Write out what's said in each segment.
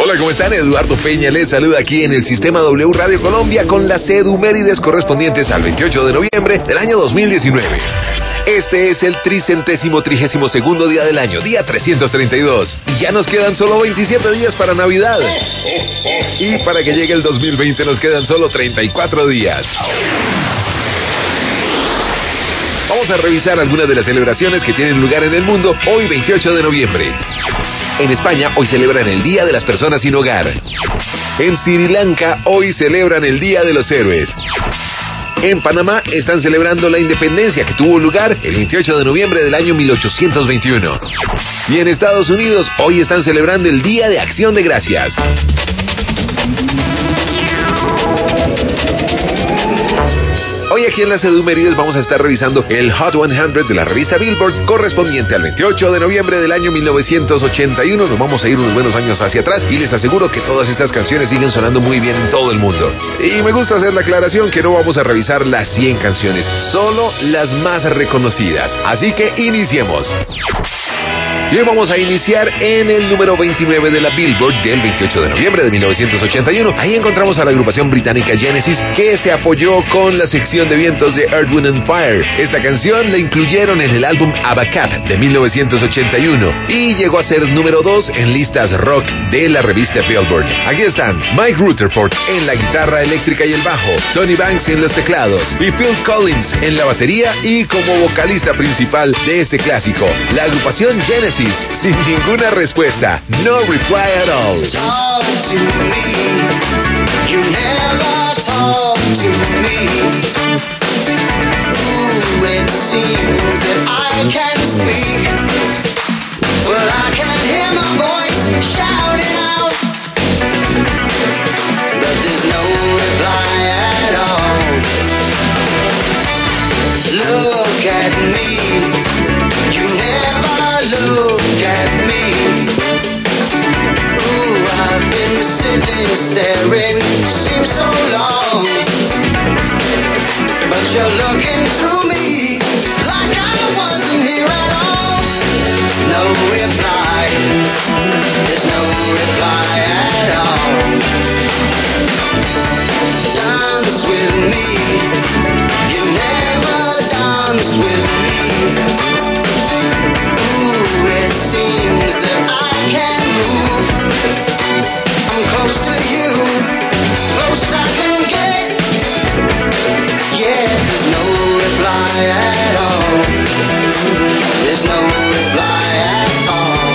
Hola, ¿cómo están? Eduardo Peña les saluda aquí en el Sistema W Radio Colombia con las edumérides correspondientes al 28 de noviembre del año 2019. Este es el 332º día del año, día 332. Y ya nos quedan solo 27 días para Navidad. Y para que llegue el 2020 nos quedan solo 34 días. Vamos a revisar algunas de las celebraciones que tienen lugar en el mundo hoy 28 de noviembre. En España hoy celebran el Día de las Personas Sin Hogar. En Sri Lanka hoy celebran el Día de los Héroes. En Panamá están celebrando la independencia que tuvo lugar el 28 de noviembre del año 1821. Y en Estados Unidos hoy están celebrando el Día de Acción de Gracias. Hoy aquí en las Edumérides vamos a estar revisando el Hot 100 de la revista Billboard correspondiente al 28 de noviembre del año 1981. Nos vamos a ir unos buenos años hacia atrás y les aseguro que todas estas canciones siguen sonando muy bien en todo el mundo. Y me gusta hacer la aclaración que no vamos a revisar las 100 canciones, solo las más reconocidas. Así que iniciemos. Y hoy vamos a iniciar en el número 29 de la Billboard del 28 de noviembre de 1981. Ahí encontramos a la agrupación británica Genesis, que se apoyó con la sección de vientos de Earth, Wind and Fire. Esta canción la incluyeron en el álbum Abacab de 1981 y llegó a ser número 2 en listas rock de la revista Billboard. Aquí están Mike Rutherford en la guitarra eléctrica y el bajo, Tony Banks en los teclados y Phil Collins en la batería y como vocalista principal de este clásico, la agrupación Genesis. Sin ninguna respuesta. No reply at all. Talk to me. You never talk to me. Ooh, it seems that I can speak. Well, I can hear my voice shouting out, but there's no reply at all. Look at me. You never look at me. Ooh, I've been sitting staring, seems so long, but you're looking through me like I wasn't here at all. No reply, there's no reply at all. Dance with me, you never dance with me. It seems that I can move. I'm close to you, close I can get. Yeah, there's no reply at all. There's no reply at all.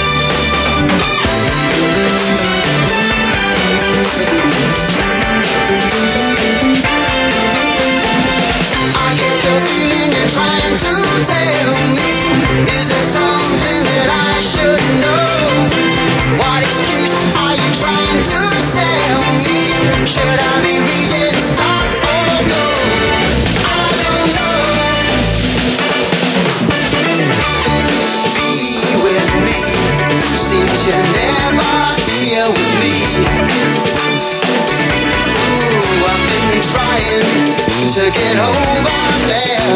I get the feeling you're trying to tell me. Is there something that I should know? What excuse are you trying to sell me? Should I be reading stop or go? I don't know. Be with me. Seems you're never here with me. Ooh, I've been trying to get over there.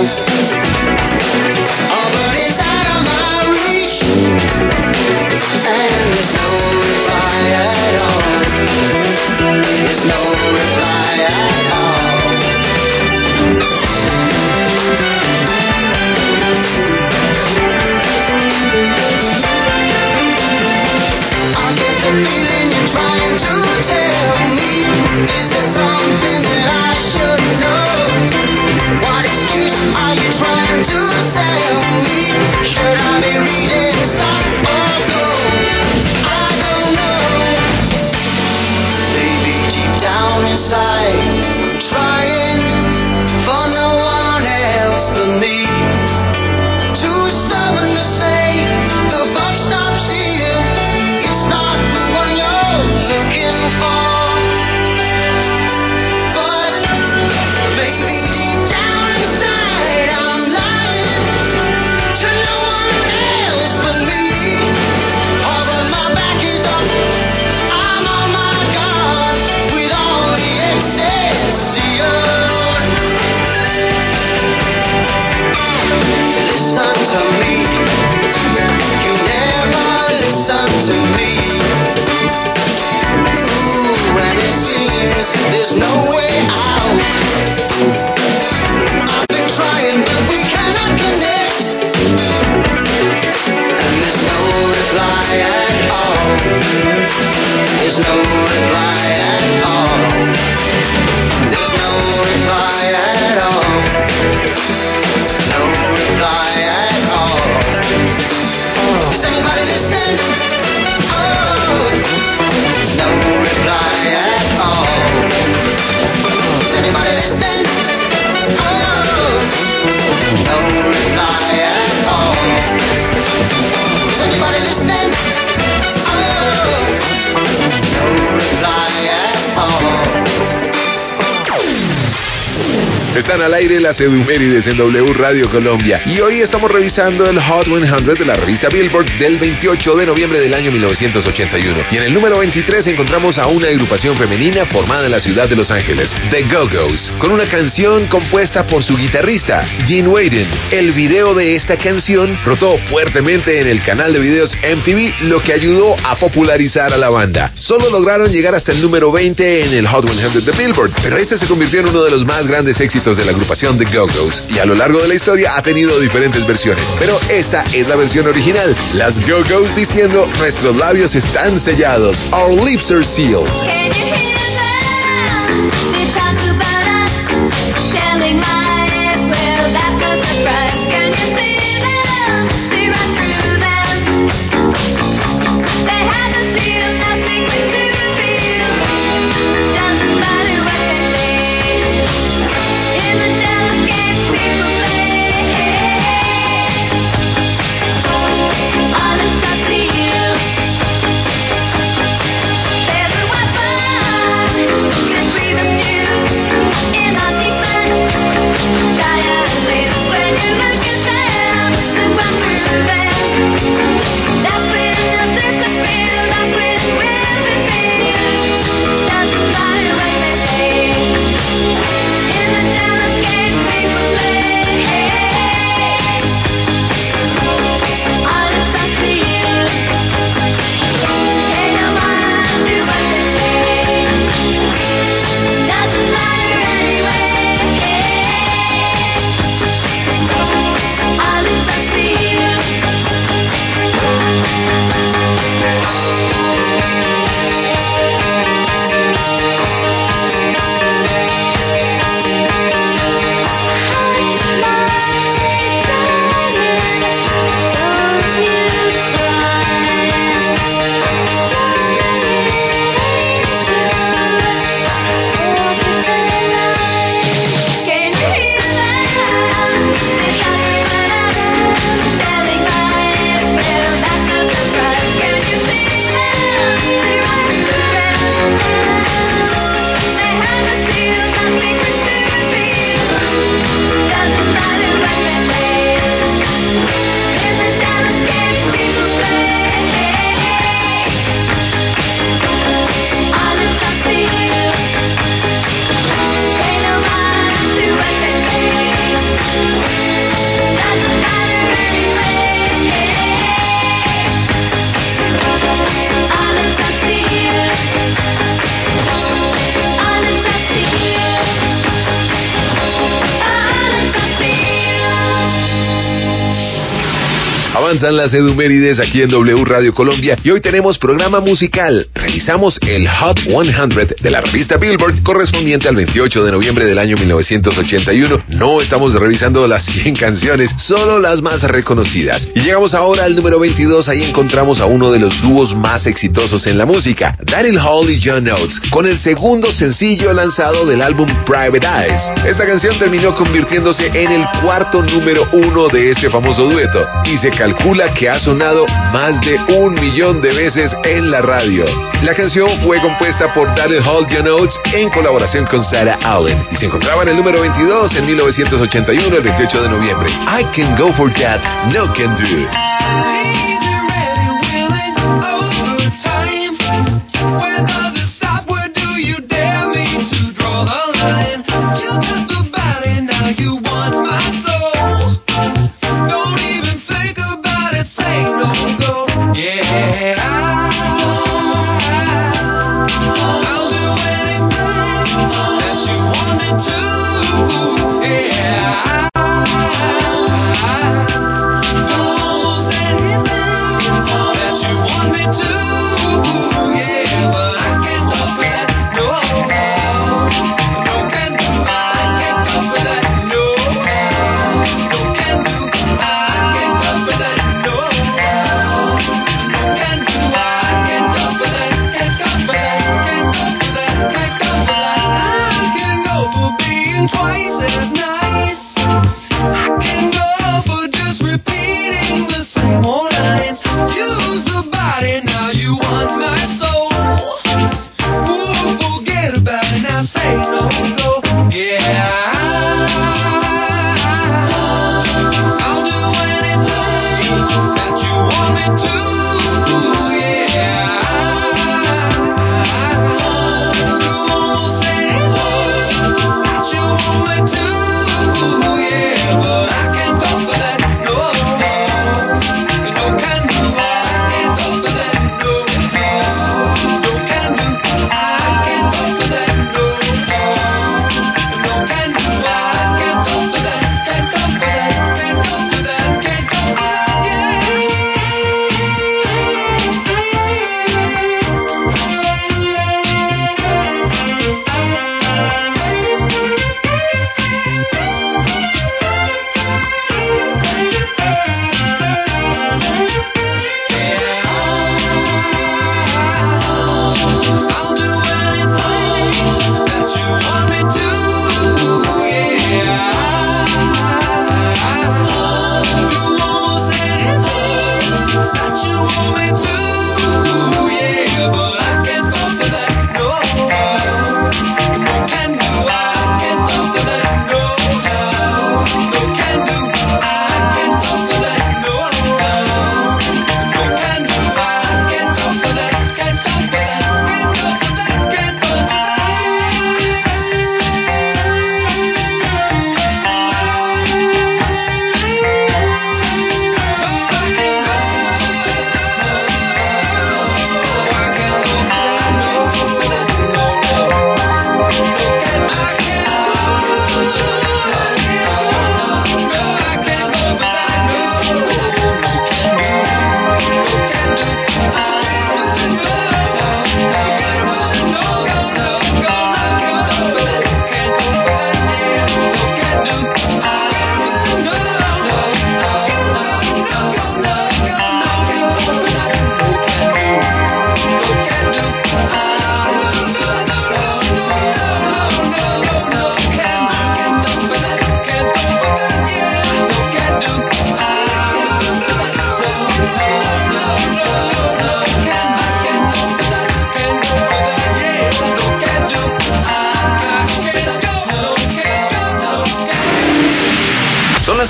Oh, but it's out of my reach, and there's no reply at all. There's no reply at all. I get the feeling you're trying to Están al aire las Edumérides en W Radio Colombia. Y hoy estamos revisando el Hot 100 de la revista Billboard del 28 de noviembre del año 1981. Y en el número 23 encontramos a una agrupación femenina formada en la ciudad de Los Ángeles, The Go-Go's, con una canción compuesta por su guitarrista, Gene Wadden. El video de esta canción rotó fuertemente en el canal de videos MTV, lo que ayudó a popularizar a la banda. Solo lograron llegar hasta el número 20 en el Hot 100 de Billboard, pero este se convirtió en uno de los más grandes éxitos de la agrupación The Go-Go's, y a lo largo de la historia ha tenido diferentes versiones, pero esta es la versión original. Las Go-Go's diciendo: nuestros labios están sellados, our lips are sealed. Avanzan las Edumérides aquí en W Radio Colombia y hoy tenemos programa musical. Revisamos el Hot 100 de la revista Billboard correspondiente al 28 de noviembre del año 1981. No estamos revisando las 100 canciones, solo las más reconocidas. Y llegamos ahora al número 22, ahí encontramos a uno de los dúos más exitosos en la música, Daryl Hall y John Oates, con el segundo sencillo lanzado del álbum Private Eyes. Esta canción terminó convirtiéndose en el cuarto número 1 de este famoso dueto y se calcula que ha sonado más de 1 millón de veces en la radio. La canción fue compuesta por Daryl Hall y John Oates en colaboración con Sarah Allen y se encontraba en el número 22 en 1981, el 28 de noviembre. I Can Go For That, No Can Do. Yeah.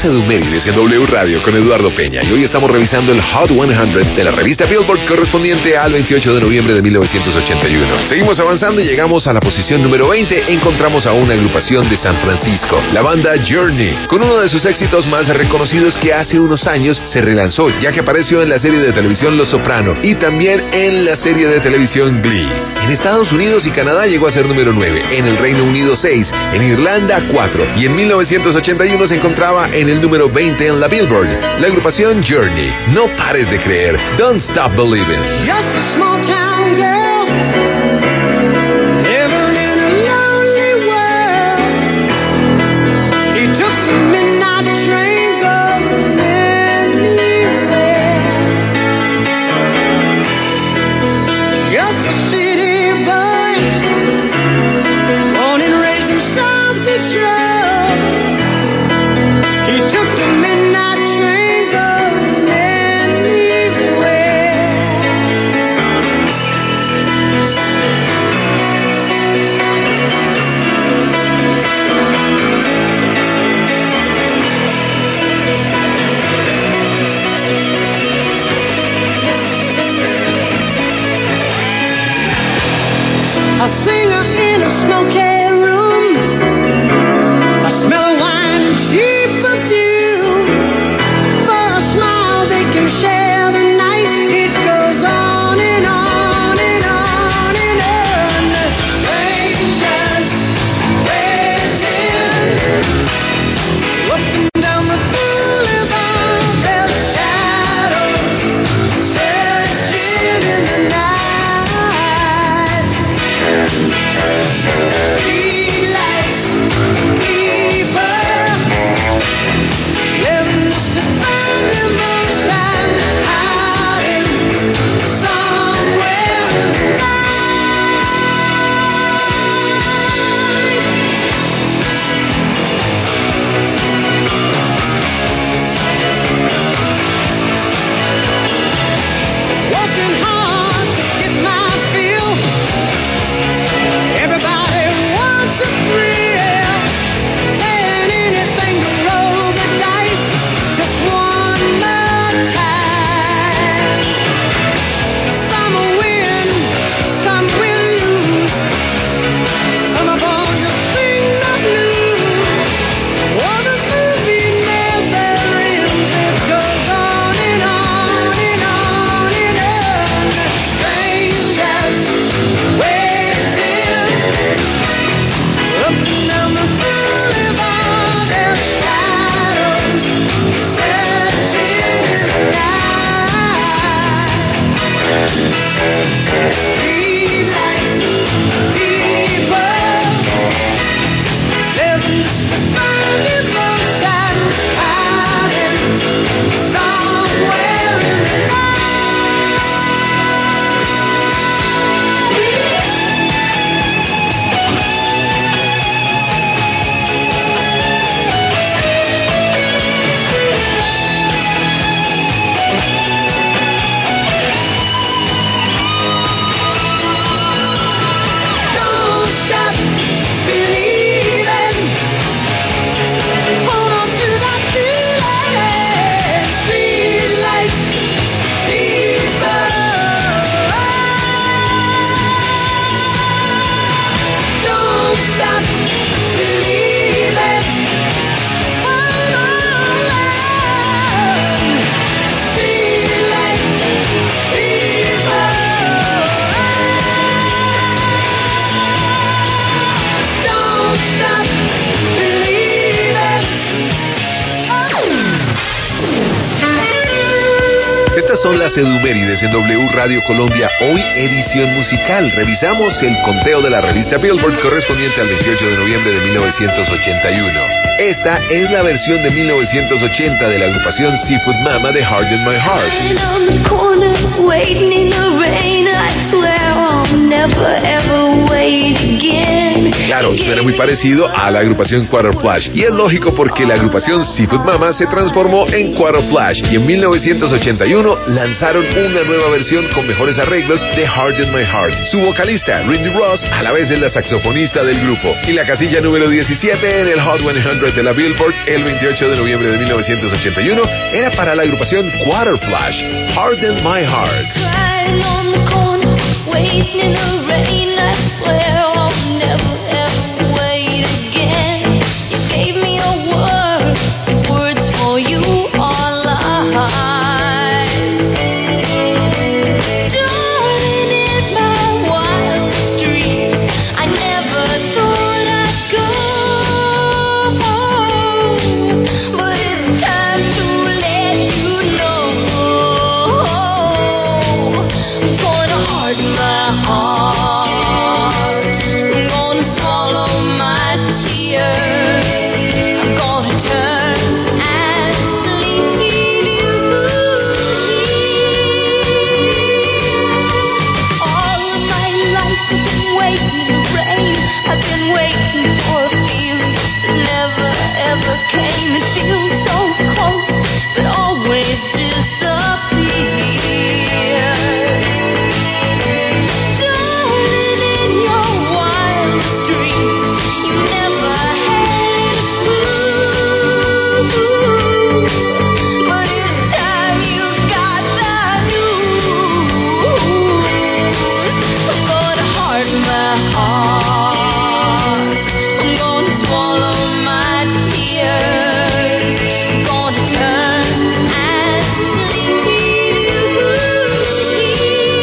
Sedumérides en W Radio con Eduardo Peña y hoy estamos revisando el Hot 100 de la revista Billboard correspondiente al 28 de noviembre de 1981. Seguimos avanzando y llegamos a la posición número 20. Encontramos a una agrupación de San Francisco, la banda Journey, con uno de sus éxitos más reconocidos que hace unos años se relanzó, ya que apareció en la serie de televisión Los Soprano y también en la serie de televisión Glee. En Estados Unidos y Canadá llegó a ser número 9, en el Reino Unido 6, en Irlanda 4 y en 1981 se encontraba en el número 20 en la Billboard. La agrupación Journey, No pares de creer, Don't Stop Believing. Just a small town girl, living in a lonely world. She took the midnight train going anywhere. Just a city boy, born and raised in South Detroit. He took the midnight train going anywhere. A singer in a smoky room, a smell of wine and cheap perfume. For a smile they can share the night. It goes on and on and on and on. Strangers waiting, up and down the boulevard. Their shadows searching in the night. Streetlights, people, living the suburban moonshine, hiding somewhere in the night. Working hard to get my fill. Everybody wants a thrill, and anything to roll the dice just one more time. Some will win, some will lose. Some are born to sing the blues. Oh, the movie never ends. It goes on and on and on and on. Strangers waiting. Up and down the boulevard, their shadows searching in the night. Streetlights, people, living the suburban moonshine, hiding somewhere in the night. Don't stop believing. Hold on to that feeling. Streetlights, people. Don't stop believing. Hold on. Streetlights, people. Don't stop believing. Estas son las Sedumérides en W Radio Colombia, hoy edición musical. Revisamos el conteo de la revista Billboard correspondiente al 28 de noviembre de 1981. Esta es la versión de 1980 de la agrupación Seafood Mama de Heart in My Heart. And on the corner, waiting in the rain, I swear I'll never ever wait again. Claro, suena muy parecido a la agrupación Quarter Flash, y es lógico porque la agrupación Seafood Mama se transformó en Quarter Flash y en 1981 lanzaron una nueva versión con mejores arreglos de Heart in My Heart. Su vocalista, Randy Ross, a la vez es la saxofonista del grupo. Y la casilla número 17 en el Hot 100 de la Billboard el 28 de noviembre de 1981 era para la agrupación Quarter Flash, Heart in My Heart. Crying on the corner, waiting in the rain. I swear I'll never ever wait again. You gave me your word, words for you are lies. Darling, in my wildest dreams, I never thought I'd go, but it's time to let you know. I'm gonna harden my heart. I'm gonna swallow my tears. I'm gonna turn and leave you here. All of my life I've been waiting in the rain. I've been waiting for a feeling that never ever came. It feels so close, but always disappears. Darling, in your wildest dreams, you never had a clue. But it's time you got the news. I'm gonna harden my heart. I'm gonna swallow my tears. I'm gonna turn and leave you here.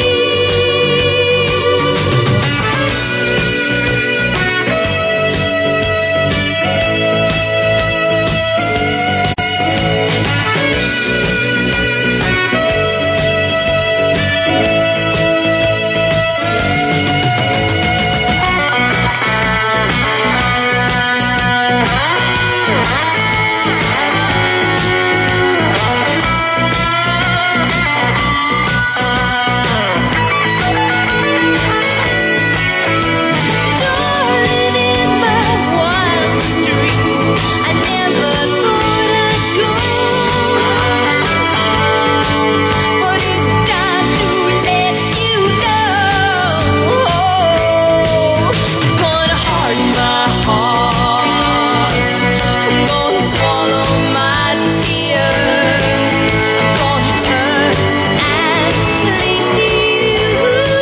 Darling, in my wildest dreams, I never thought I'd go, but it's time to let you know. I'm gonna harden my heart. I'm gonna swallow my tears. I'm gonna turn and leave you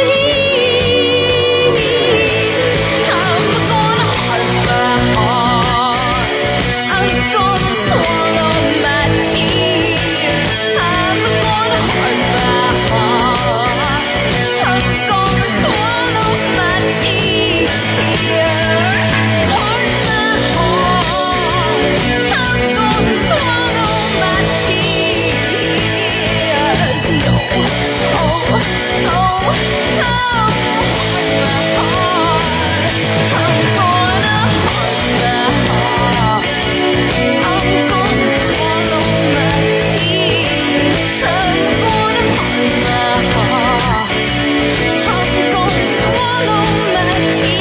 here. I'm gonna harden my heart. I'm gonna swallow my tears. I'm gonna harden my heart. I'm gonna swallow my tears. Harden my heart. I'm gonna swallow my tears. No, oh, oh, oh, harden my heart. I'm gonna harden my heart. I'm gonna swallow my tears. I'm gonna harden my heart. I'm gonna swallow my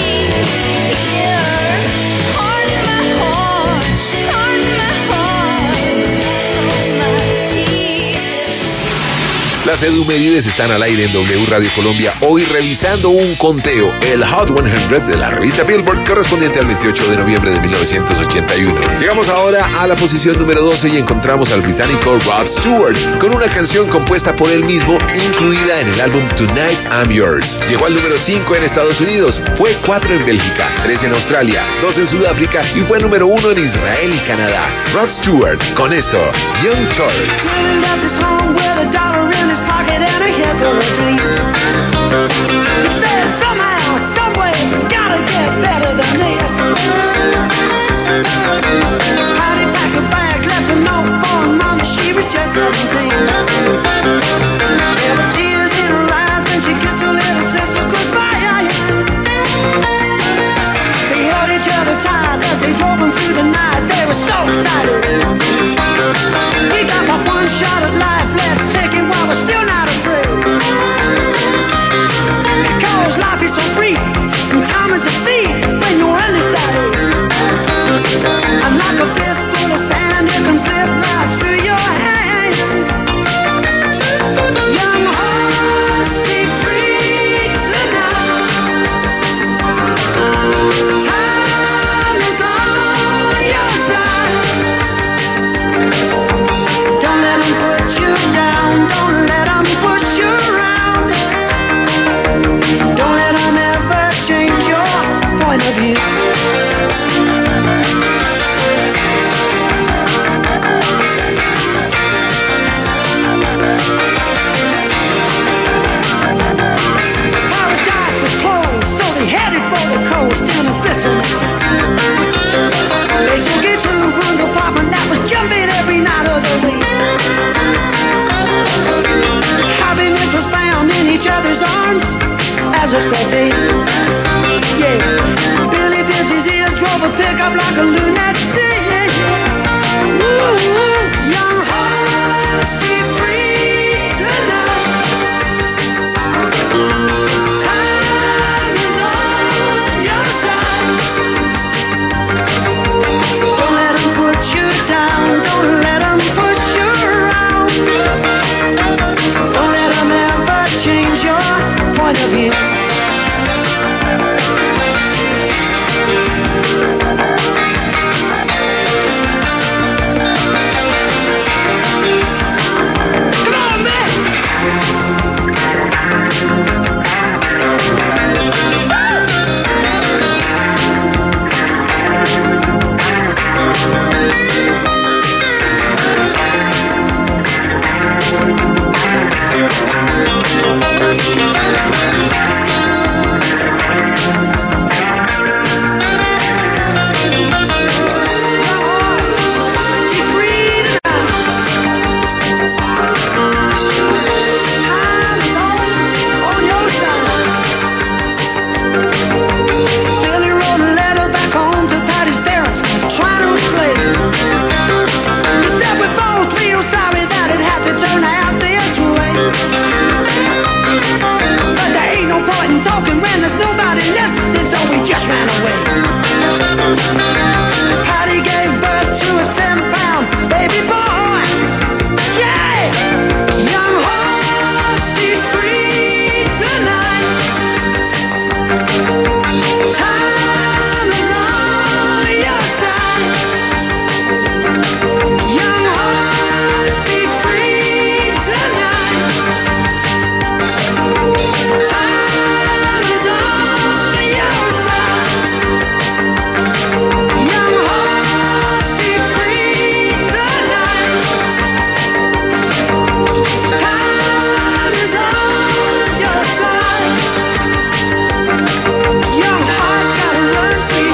tears. Harden my heart. Harden my heart. Swallow my tears. Las Edumérides están al aire en W Radio Colombia, hoy revisando un conteo, el Hot 100 de la revista Billboard, correspondiente al 28 de noviembre de 1981. Llegamos ahora a la posición número 12 y encontramos al británico Rod Stewart, con una canción compuesta por él mismo, incluida en el álbum Tonight I'm Yours. Llegó al número 5 en Estados Unidos, fue 4 en Bélgica, 3 en Australia, 2 en Sudáfrica y fue número 1 en Israel y Canadá. Rod Stewart, con esto, Young Turks. Running up this home with a dollar in his pocket and a hip full of dreams. He said somehow, someway, it's gotta get better than this. Howdy packed her bags, left a note for her mama, she was just 17. There were tears in her eyes when she kissed her little sister goodbye. They held each other tight as they drove them through the night. They were so excited. We got my one shot at life, let's take it while we're still not afraid. Because Yeah, Billy Dizzy's ears drove a pickup like a lunatic. Ooh, young hearts be free tonight. Time is on your side. Don't let 'em put you down. Don't let 'em push you around. Don't let 'em ever change your point of view. Come on, man! Be free tonight. Time is on your side. Billy wrote a letter back home to Patty's parents, trying to explain. He said we both feel sorry that it had to turn out this way. But there ain't no point in talking when there's nobody listening, so we just ran away. Patty gave birth to a 10-pound baby boy. Yeah! Young hearts be free tonight. Time is on your side. Young hearts be free tonight. Time is on your side. Young hearts be free tonight. Time is on your side. Young hearts gotta run free.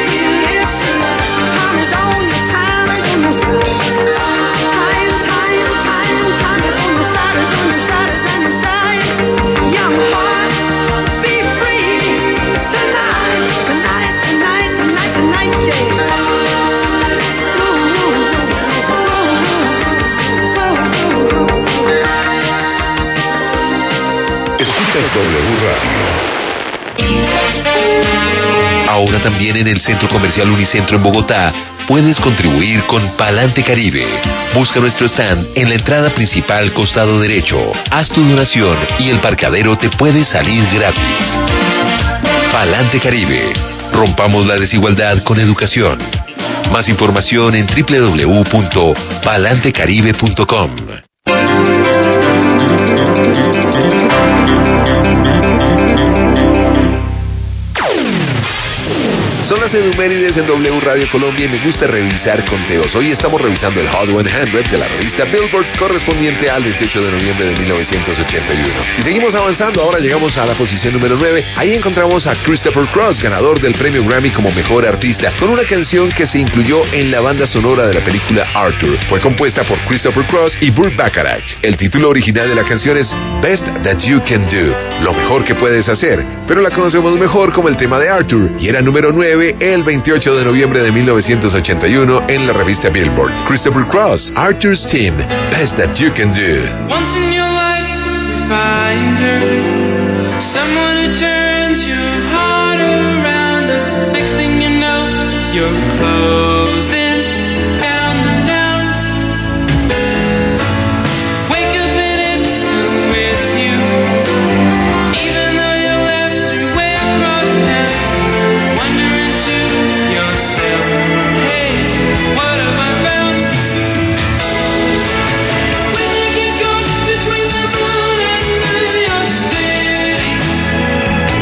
Time is on your time is on your side. Time is on your side, is on your side, is on your side. Young hearts be free tonight, tonight, tonight, tonight, tonight, yeah. Escuchas W Radio. Ahora también en el Centro Comercial Unicentro en Bogotá puedes contribuir con Palante Caribe. Busca nuestro stand en la entrada principal costado derecho. Haz tu donación y el parqueadero te puede salir gratis. Palante Caribe. Rompamos la desigualdad con educación. Más información en www.palantecaribe.com. Son las efemérides en W Radio Colombia y me gusta revisar conteos. Hoy estamos revisando el Hot 100 de la revista Billboard, correspondiente al 28 de noviembre de 1981. Y seguimos avanzando, ahora llegamos a la posición número 9. Ahí encontramos a Christopher Cross, ganador del premio Grammy como mejor artista, con una canción que se incluyó en la banda sonora de la película Arthur. Fue compuesta por Christopher Cross y Burt Bacharach. El título original de la canción es Best That You Can Do, lo mejor que puedes hacer, pero la conocemos mejor como el tema de Arthur, y era número 9 el 28 de noviembre de 1981 en la revista Billboard. Christopher Cross, Arthur's Team, Best That You Can Do. Once in your life, you find her, someone who turns your heart around, and next thing you know, you're closing down the town. Wake up and it's still with you, even though you left your way across town. Wondering to yourself, hey, what have I found? Wish I could go between the moon and New York City.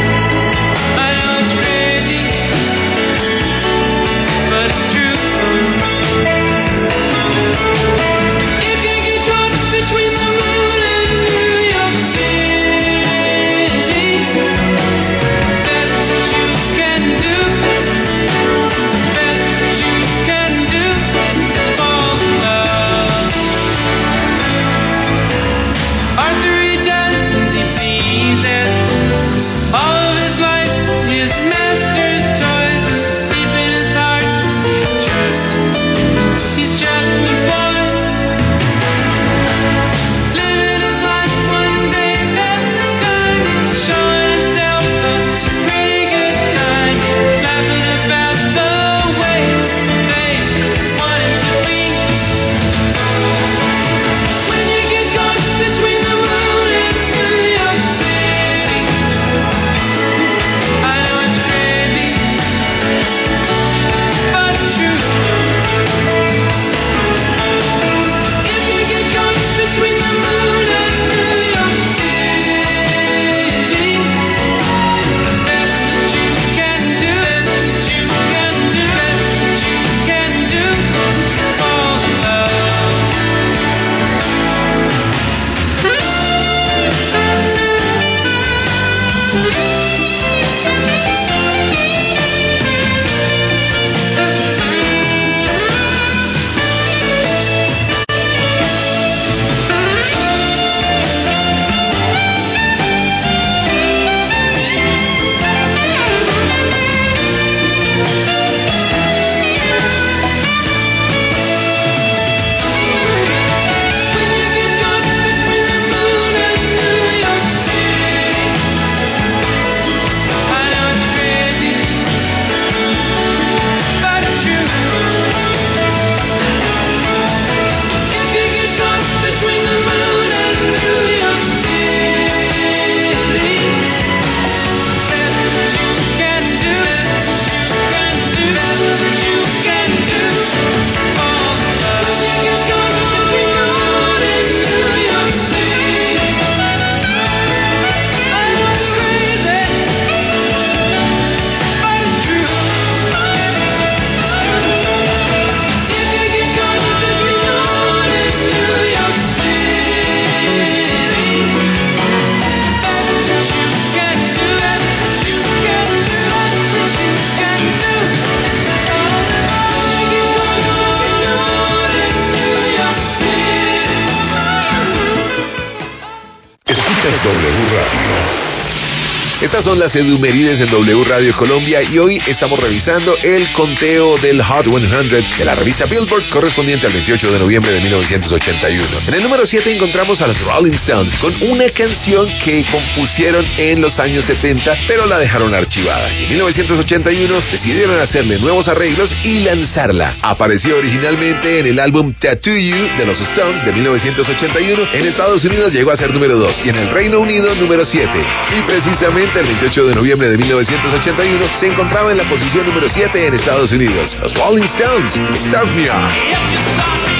Estas son las Edumerides en W Radio Colombia y hoy estamos revisando el conteo del Hot 100 de la revista Billboard correspondiente al 28 de noviembre de 1981. En el número 7 encontramos a los Rolling Stones con una canción que compusieron en los años 70 pero la dejaron archivada. Y en 1981 decidieron hacerle nuevos arreglos y lanzarla. Apareció originalmente en el álbum Tattoo You de los Stones de 1981. En Estados Unidos llegó a ser número 2 y en el Reino Unido número 7. Y precisamente el 28 de noviembre de 1981 se encontraba en la posición número 7 en Estados Unidos. Los Rolling Stones, Start Me Up.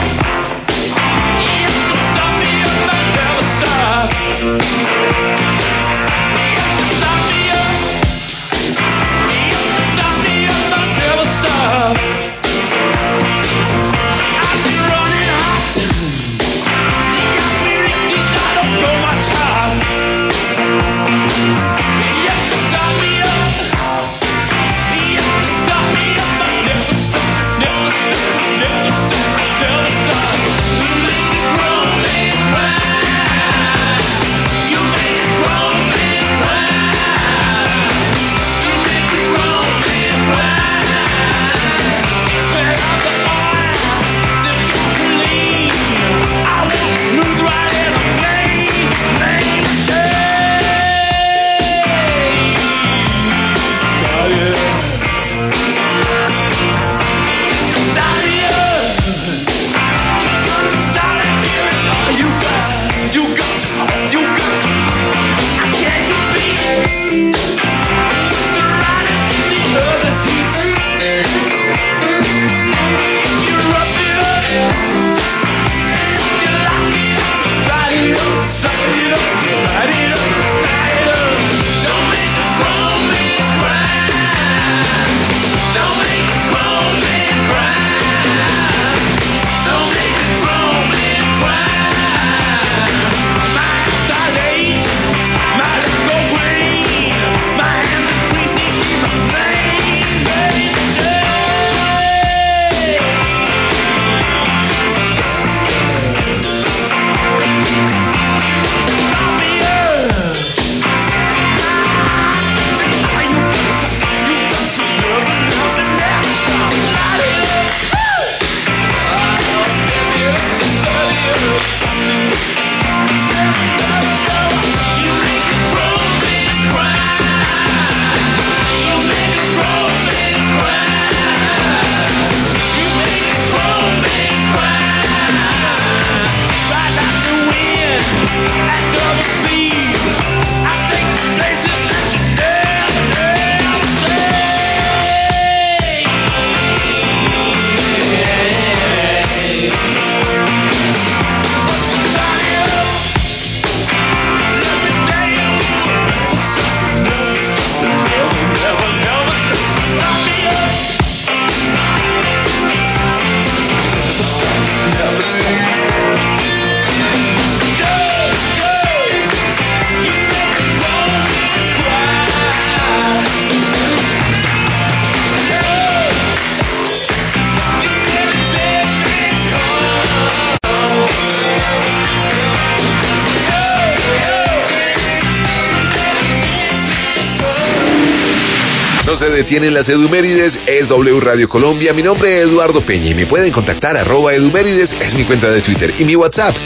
No se detienen las Edumérides, es W Radio Colombia. Mi nombre es Eduardo Peña y me pueden contactar @Edumérides, es mi cuenta de Twitter, y mi WhatsApp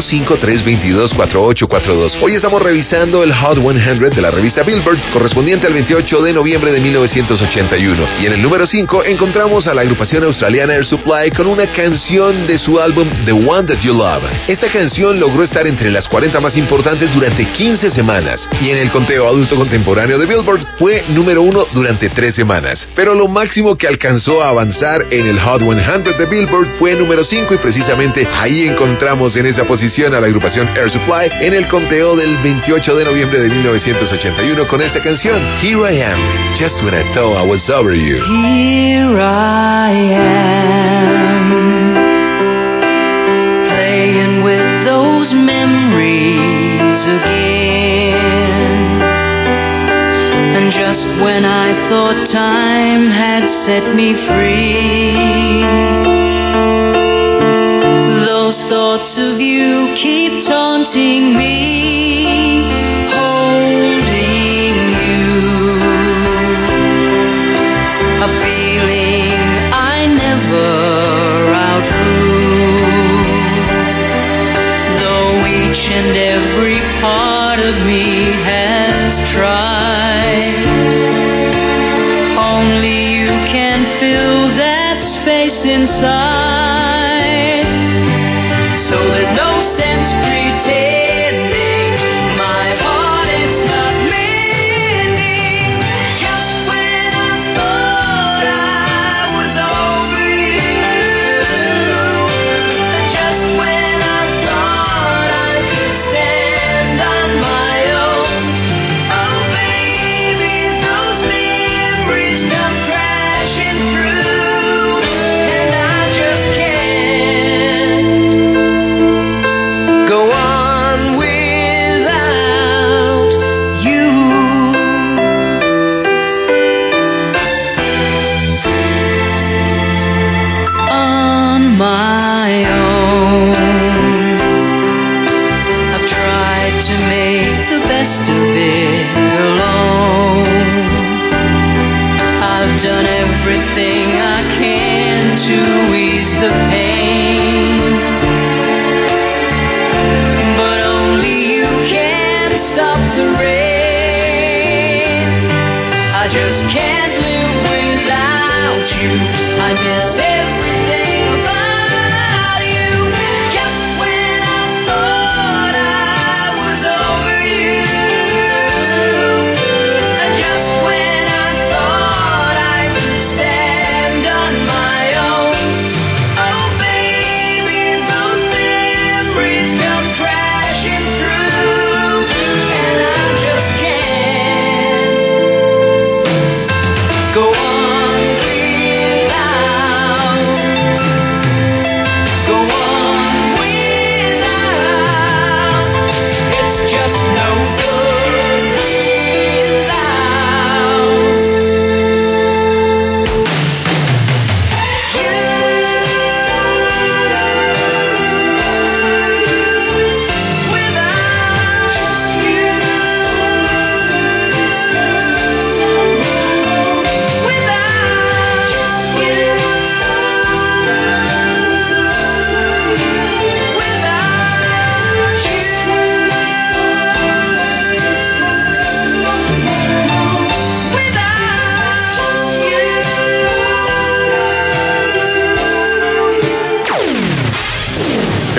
305-322-4842. Hoy estamos revisando el Hot 100 de la revista Billboard, correspondiente al 28 de noviembre de 1981. Y en el número 5 encontramos a la agrupación australiana Air Supply con una canción de su álbum The One That You Love. Esta canción logró estar entre las 40 más importantes durante 15 semanas y en el conteo adulto contemporáneo de Billboard fue número 1 durante 3 semanas. Pero lo máximo que alcanzó a avanzar en el Hot 100 de Billboard fue número 5 y precisamente ahí encontramos en esa posición a la agrupación Air Supply en el conteo del 28 de noviembre de 1981 con esta canción, Here I Am, Just When I Thought I Was Over You. Here I am, playing with those memories again. And just when I thought time had set me free, those thoughts of you keep taunting me, holding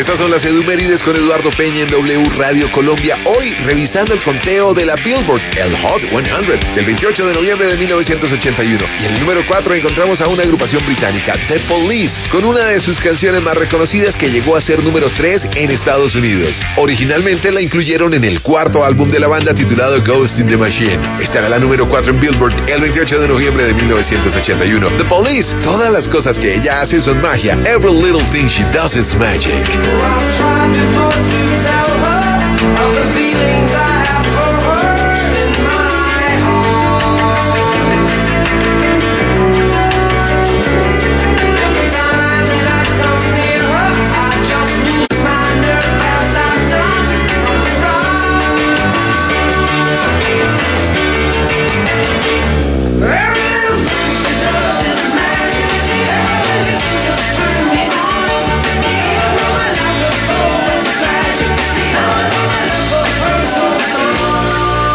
Estas son las Edumérides con Eduardo Peña en W Radio Colombia. Hoy revisando el conteo de la Billboard, el Hot 100, del 28 de noviembre de 1981. Y en el número 4 encontramos a una agrupación británica, The Police, con una de sus canciones más reconocidas que llegó a ser número 3 en Estados Unidos. Originalmente la incluyeron en el cuarto álbum de la banda titulado Ghost in the Machine. Esta era la número 4 en Billboard el 28 de noviembre de 1981. The Police, todas las cosas que ella hace son magia. Every little thing she does is magic. I've tried before to tell her of the feelings I have for her in my heart. Every time that I come near her, I just lose my nerve as I've done from the start. Every little thing she does is magic. Every little thing just turns me on. Even though I love her before was tragic. Now I know my love for her goes on.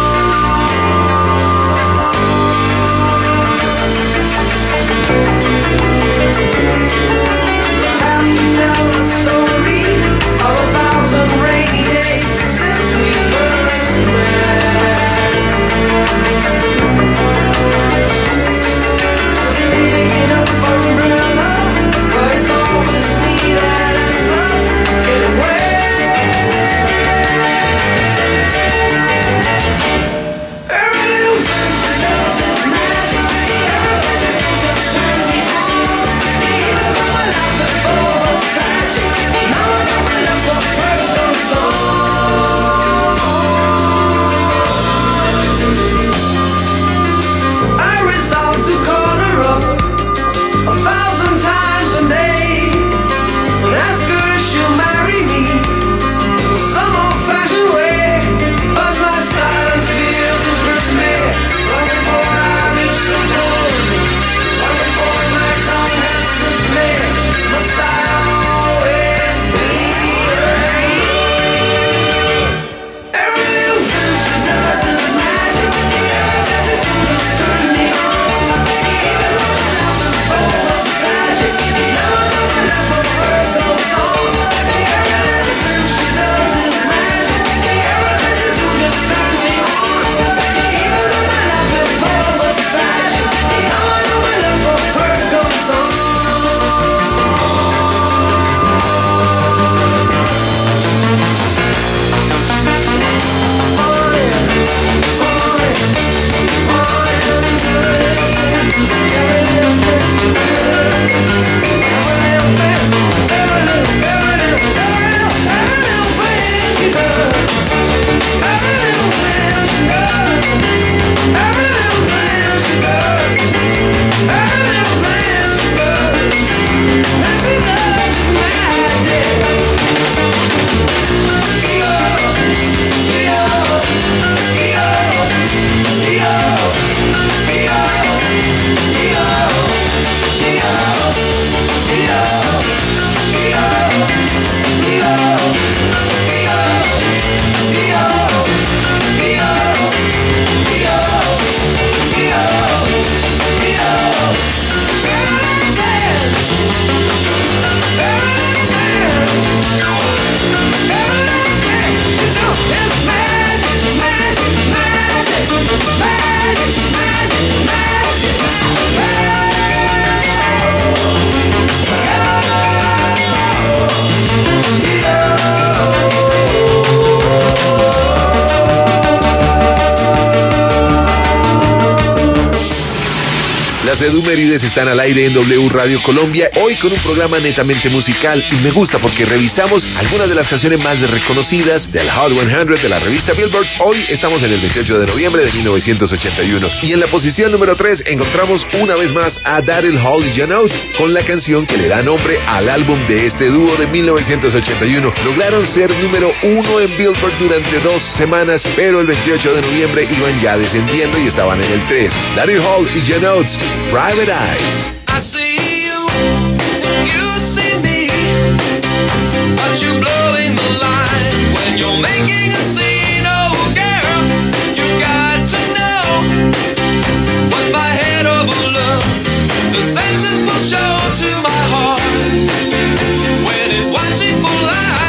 I have to tell a story of 1,000 rainy days since we first met. Picking up umbrella, but it's always me that ends up getting wet. Every little thing she does is magic. Every little thing just turns me on. Even though my love before was tragic, now I know my love for her goes on. I resolve to call her up 1,000 times a day and ask her if she'll marry me some old-fashioned way. But my silence fears will hurt me long before I reach the moon, long before my tongue has tricked me. Must I always be right? Every little thing she does is magic. Every little thing just turns me on. Even though my love before was tragic, now I know my love for her goes on. Every little thing she does is magic. Every little thing just turns me on. Even though my love before was tragic, now I know my love for her goes on. Las Edumérides están al aire en W Radio Colombia, hoy con un programa netamente musical, y me gusta porque revisamos algunas de las canciones más reconocidas del Hot 100 de la revista Billboard. Hoy estamos en el 28 de noviembre de 1981 y en la posición número 3 encontramos una vez más a Daryl Hall y John Oates con la canción que le da nombre al álbum de este dúo de 1981. Lograron ser número 1 en Billboard durante 2 semanas, pero el 28 de noviembre iban ya descendiendo y estaban en el 3. Daryl Hall y John Oates, Private Eyes. I see you, you see me, but you're blowing the line when you're making a scene. Oh girl, you got to know what my head overlooks. The senses will show to my heart when it's watching for light.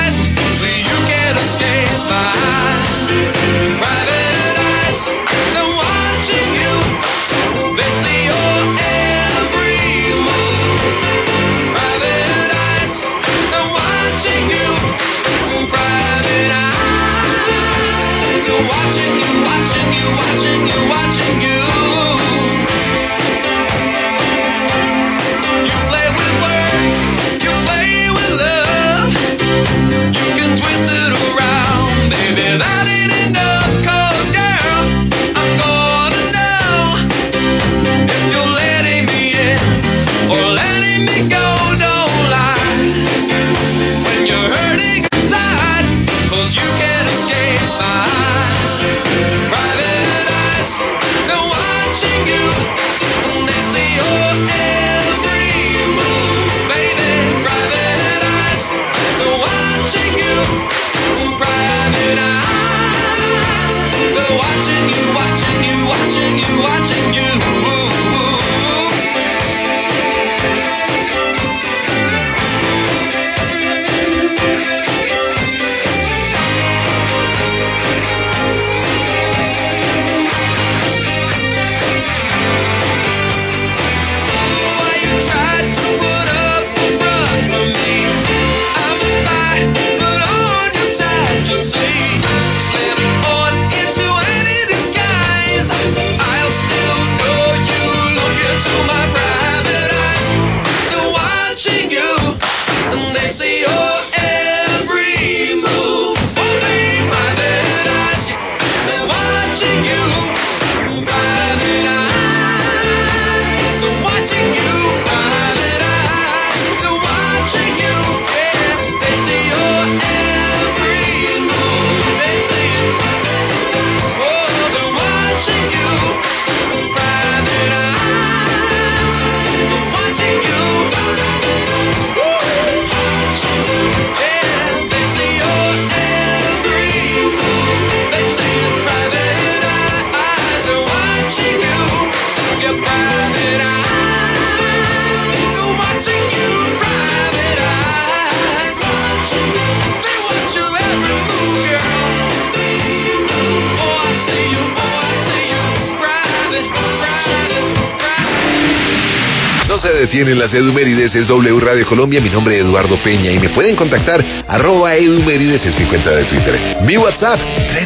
se detiene en las Edumérides, es W Radio Colombia. Mi nombre es Eduardo Peña y me pueden contactar @Edumérides es mi cuenta de Twitter. Mi WhatsApp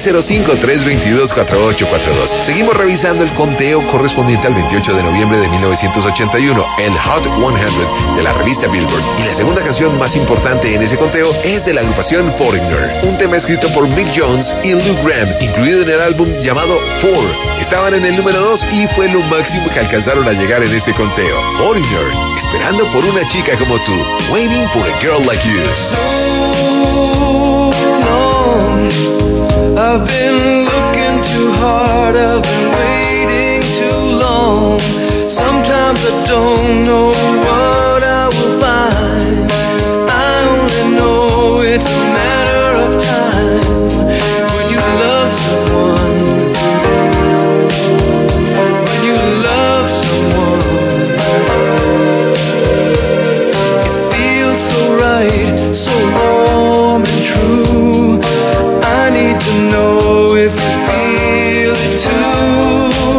305-322-4842. Seguimos revisando el conteo correspondiente al 28 de noviembre de 1981, el Hot 100 de la revista Billboard. Y la segunda canción más importante en ese conteo es de la agrupación Foreigner, un tema escrito por Mick Jones y Lou Gramm, incluido en el álbum llamado Four. Estaban en el número 2 y fue lo máximo que alcanzaron a llegar en este conteo. Foreigner, esperando por una chica como tú. Waiting for a girl like you. I've been looking too hard, I've been waiting too long. Sometimes I don't know what I will find. I only know it's a matter of time. When you love someone, when you love someone, it feels so right, so warm and true. I need to know if you feel it too.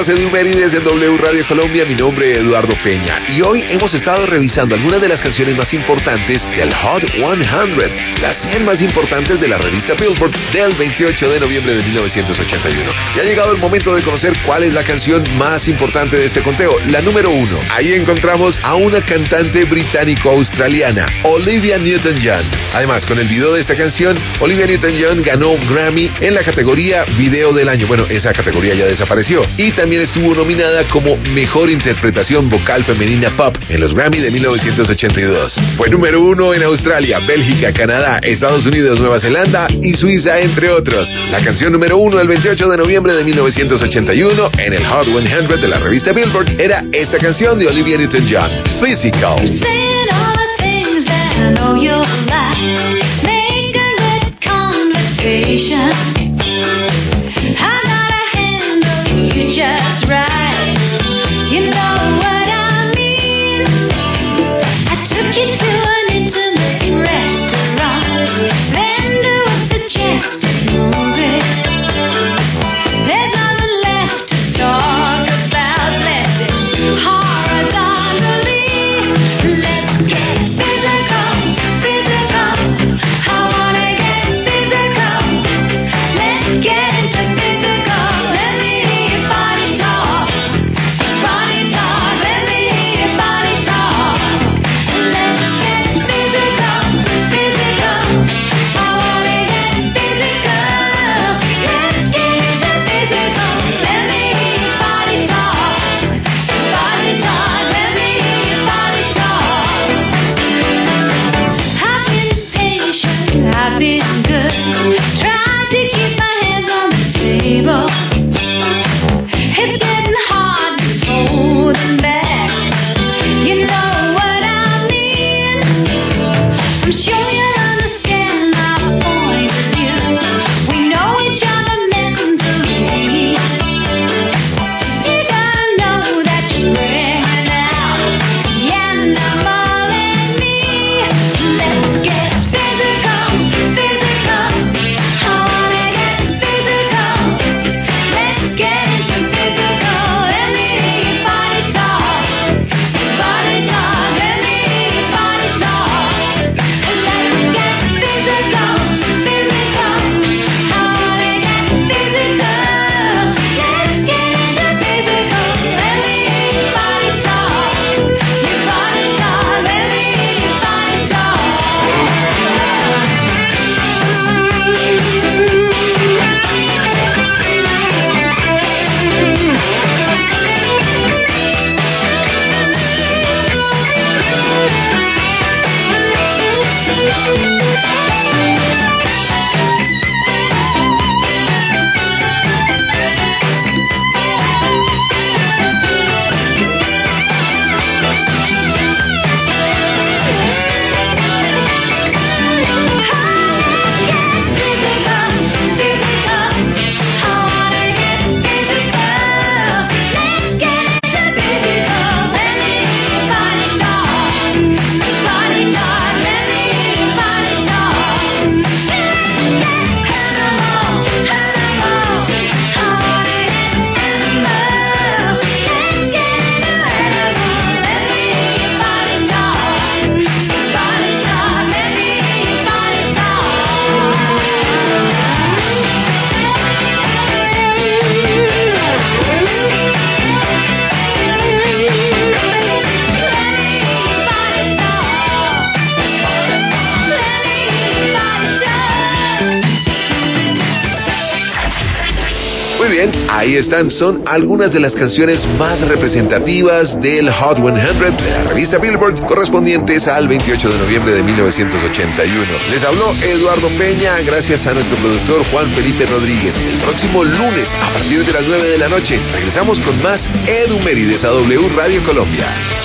las Edumérides en W Radio Colombia. Mi nombre es Eduardo Peña y hoy hemos estado revisando algunas de las canciones más importantes del Hot 100, las 100 más importantes de la revista Billboard del 28 de noviembre de 1981. Y ha llegado el momento de conocer cuál es la canción más importante de este conteo, la número 1. Ahí encontramos a una cantante británico-australiana, Olivia Newton-John. Además, con el video de esta canción, Olivia Newton-John ganó Grammy en la categoría Video del Año. Bueno, esa categoría ya desapareció. Y también estuvo nominada como Mejor Interpretación Vocal Femenina Pop en los Grammy de 1982. Fue número 1 en Australia, Bélgica, Canadá, Estados Unidos, Nueva Zelanda y Suiza, entre otros. La canción número 1 el 28 de noviembre de 1981 en el Hot 100 de la revista Billboard era esta canción de Olivia Newton-John, Physical. Saying all the things that I know you'll like. Make a good conversation. I gotta handle you just right. You know what I mean. I took you to an intimate restaurant. Then do the chest movie. There's nothing left to talk about. Let's it horizontally. Let's get physical, physical. I wanna get physical. Let's get into physical. Let me hear your body talk. Body talk. Let me hear your body talk. Let's get physical, physical. I wanna get physical. Let's get into physical. Let me hear your body talk. Body talk. Let me hear your body talk. I've been patient. I've been good. Tried to keep my hands on the table. It's getting hard to hold them back. You know what I mean. I'm sure you'll understand my point of view. We know each other mentally. You gotta know that you're bringing out the animal in me. Let's get physical, physical. I wanna get physical. Let's get into physical. Let me hear your body talk. Body talk. Let me hear your body talk. Let's get physical, physical. I wanna get physical. Let's get into physical. Let me hear your body talk. Your body talk. Let me hear your body talk. Muy bien, ahí están, son algunas de las canciones más representativas del Hot 100 de la revista Billboard, correspondientes al 28 de noviembre de 1981. Les habló Eduardo Peña, gracias a nuestro productor Juan Felipe Rodríguez. El próximo lunes, a partir de las 9 de la noche, regresamos con más Edumérides a W Radio Colombia.